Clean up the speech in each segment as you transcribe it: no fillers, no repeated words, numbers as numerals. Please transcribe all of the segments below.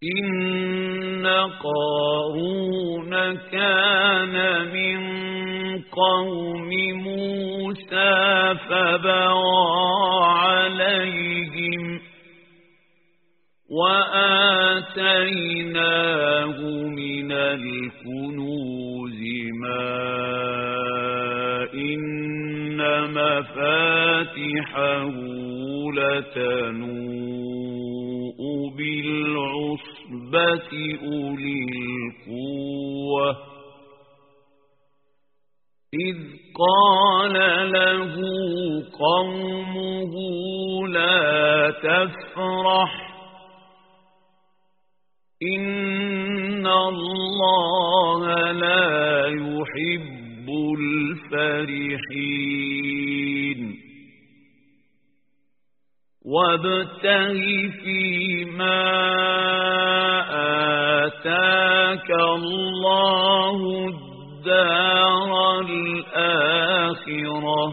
إن قارون كان من قوم موسى فبغى عليهم وآتيناه من الكنوز ما إن مفاتحه لتنوء بالعصبة أولي القوة إذ قال له قومه لا تفرح إن الله لا يحب الفرحين وابتغ فيما آتاك الله الدار الآخرة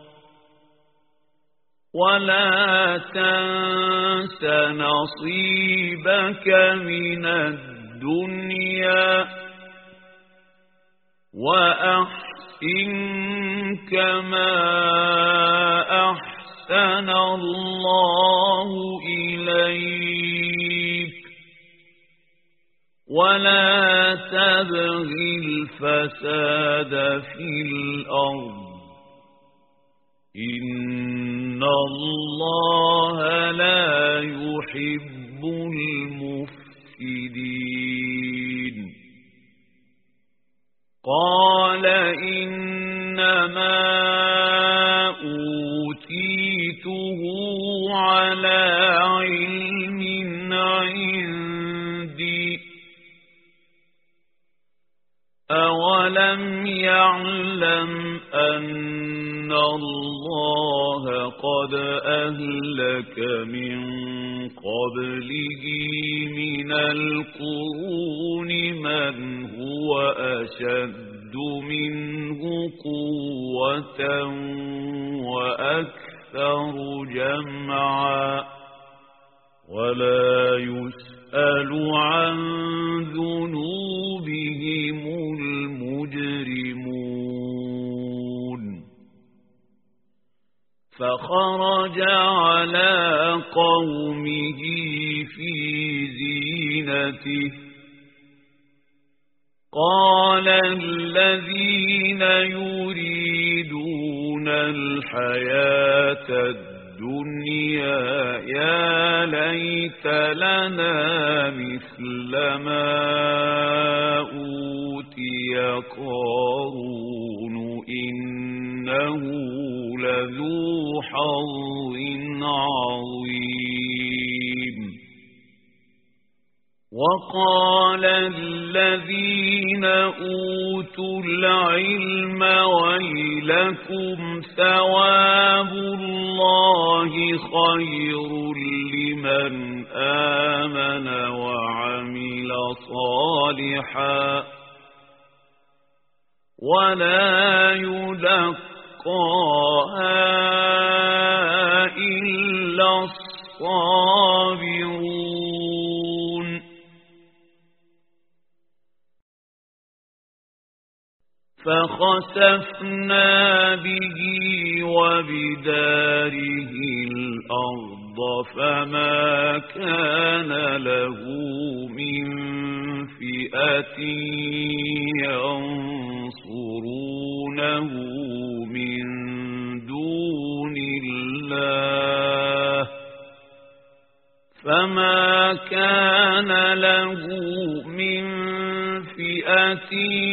ولا تنس نصيبك من الدنيا وأحسن كما أحسن الله إليك ولا تبغ الفساد في الأرض إن الله لا يحب المفسدين قال إنما أوتيته على علم عندي أولم يعلم أن الله قد أهلك من قبله من القرون من هو أشد منه قوة وأكثر جمعا ولا يسأل عن ذنوبهم المجرمون فخرج على قومه في زينته قال الذين يريدون الحياة الدنيا يا ليت لنا مثل ما أوتي قارون إنه لذو حظ عظيم وقال الذين أوتوا العلم ويلكم ثواب الله خير لمن آمن وعمل صالحا ولا يلقاها إلا الصابرون فخسفنا به وبداره الأرض فما كان له من فئة ينصرونه من دون الله فما كان له من فئة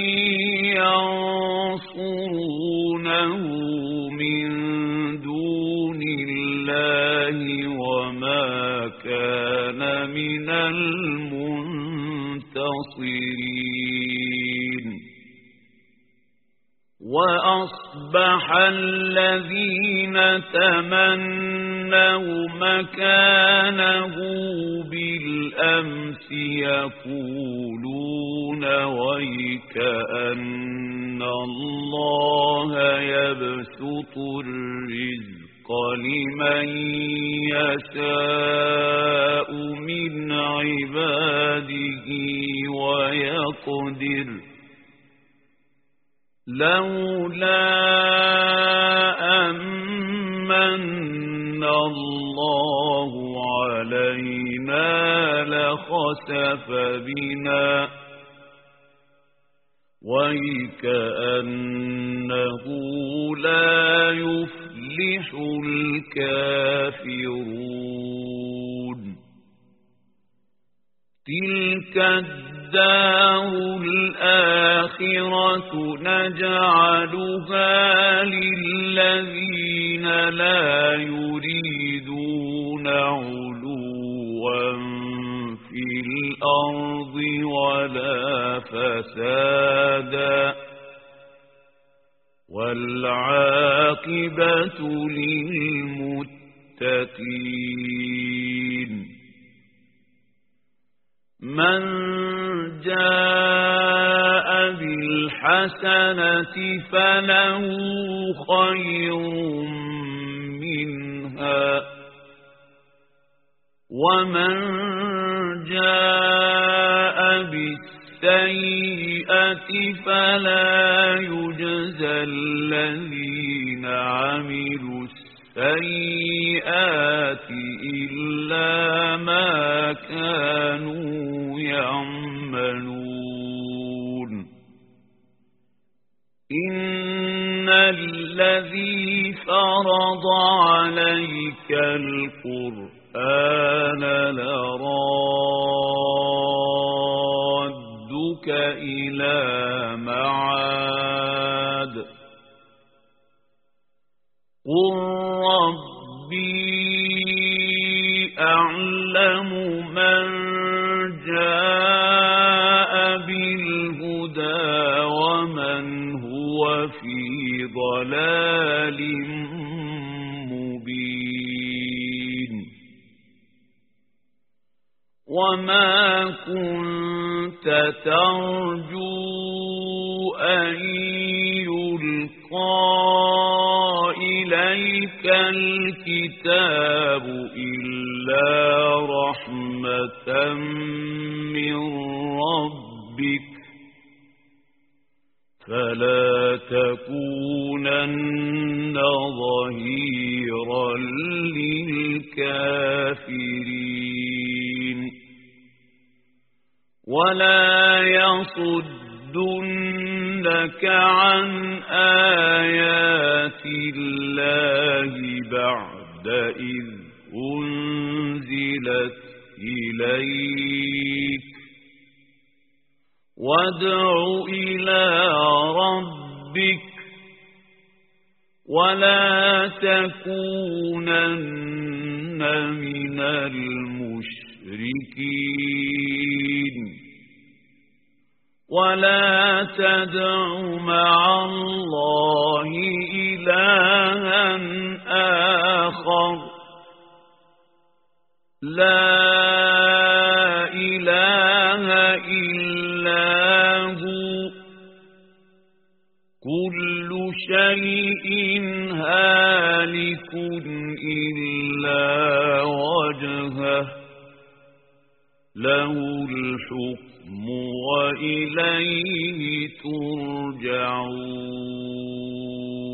ينصرونه من دون الله وما كان من المنتصرين وأصبح الذين تمنوا مكانه بالأمس يقولون ويكأن الله يبسط الرزق لمن يشاء من عباده ويقدر لولا أمن الله علينا لخسف بنا وكأنه لا يفلح الكافرون تلك الدار الآخرة نجعلها للذين لا يريدون علوا في الأرض ولا فسادا والعاقبة للمتقين من جاء بالحسنة فله خير منها ومن جاء بالسيئة فلا يجزى الذين عملوا السيئات إلا ما كانوا يعملون إن الذي فرض عليك القرآن لرادك إلى معاد قل ربي أعلم من جاء بالهدى ومن هو في ضلال مبين وما كنت ترجو أن يلقى إليك الكتاب إلا رحمة من ربك فلا تكونن ظهيرا للكافرين ولا يصدنك عن آيات الله بعد إذ أنزلت إليك وادع إلى ربك ولا تكونن من المشركين ولا تدع مع الله إلها آخر لا إله إلا هو كل شيء هالك إلا وجهه له الحكم وإليه ترجعون